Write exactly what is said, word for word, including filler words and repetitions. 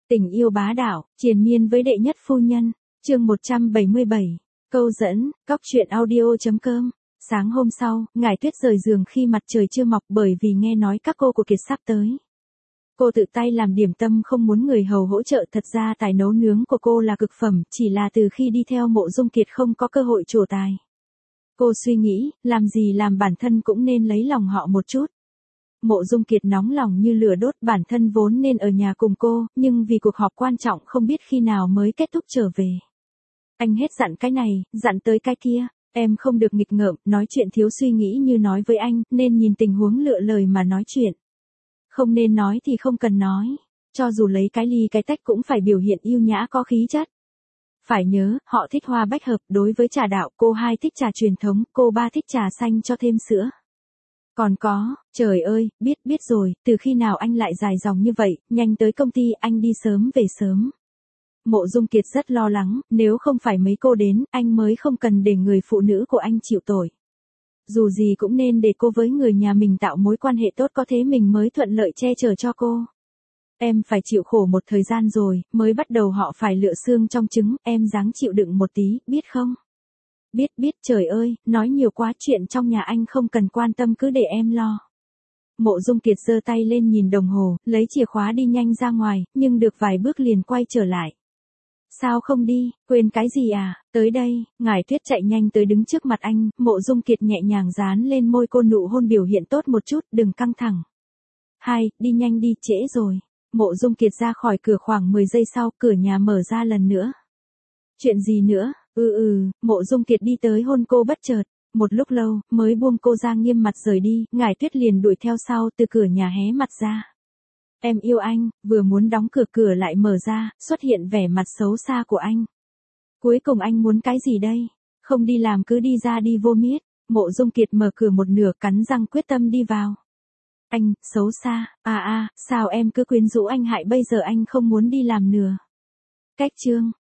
Tình yêu bá đạo, triền miên với đệ nhất phu nhân. Chương một trăm bảy mươi bảy. Câu dẫn, cóc truyện audio chấm com. Sáng hôm sau, Ngải Tuyết rời giường khi mặt trời chưa mọc bởi vì nghe nói các cô của Kiệt sắp tới. Cô tự tay làm điểm tâm không muốn người hầu hỗ trợ, thật ra tài nấu nướng của cô là cực phẩm, chỉ là từ khi đi theo Mộ Dung Kiệt không có cơ hội trổ tài. Cô suy nghĩ, làm gì làm bản thân cũng nên lấy lòng họ một chút. Mộ Dung Kiệt nóng lòng như lửa đốt, bản thân vốn nên ở nhà cùng cô, nhưng vì cuộc họp quan trọng không biết khi nào mới kết thúc trở về. Anh hết dặn cái này, dặn tới cái kia, em không được nghịch ngợm, nói chuyện thiếu suy nghĩ như nói với anh, nên nhìn tình huống lựa lời mà nói chuyện. Không nên nói thì không cần nói, cho dù lấy cái ly cái tách cũng phải biểu hiện yêu nhã có khí chất. Phải nhớ, họ thích hoa bách hợp, đối với trà đạo, cô hai thích trà truyền thống, cô ba thích trà xanh cho thêm sữa. Còn có, trời ơi, biết biết rồi, từ khi nào anh lại dài dòng như vậy, nhanh tới công ty, anh đi sớm về sớm. Mộ Dung Kiệt rất lo lắng, nếu không phải mấy cô đến, anh mới không cần để người phụ nữ của anh chịu tội. Dù gì cũng nên để cô với người nhà mình tạo mối quan hệ tốt, có thế mình mới thuận lợi che chở cho cô. Em phải chịu khổ một thời gian rồi, mới bắt đầu họ phải lựa xương trong trứng, em ráng chịu đựng một tí, biết không? Biết biết, trời ơi, nói nhiều quá, chuyện trong nhà anh không cần quan tâm, cứ để em lo. Mộ Dung Kiệt giơ tay lên nhìn đồng hồ, lấy chìa khóa đi nhanh ra ngoài, nhưng được vài bước liền quay trở lại. Sao không đi, quên cái gì à, tới đây, Ngải Tuyết chạy nhanh tới đứng trước mặt anh, Mộ Dung Kiệt nhẹ nhàng dán lên môi cô nụ hôn biểu hiện tốt một chút, đừng căng thẳng. Hai, đi nhanh đi, trễ rồi. Mộ Dung Kiệt ra khỏi cửa khoảng mười giây sau, cửa nhà mở ra lần nữa. Chuyện gì nữa? Ừ ừ, Mộ Dung Kiệt đi tới hôn cô bất chợt, một lúc lâu, mới buông cô ra nghiêm mặt rời đi, Ngải Tuyết liền đuổi theo sau từ cửa nhà hé mặt ra. Em yêu anh, vừa muốn đóng cửa cửa lại mở ra, xuất hiện vẻ mặt xấu xa của anh. Cuối cùng anh muốn cái gì đây? Không đi làm cứ đi ra đi vô miết. Mộ Dung Kiệt mở cửa một nửa, cắn răng quyết tâm đi vào. Anh, xấu xa, à à, sao em cứ quyến rũ anh hại bây giờ anh không muốn đi làm nữa. Cách chương.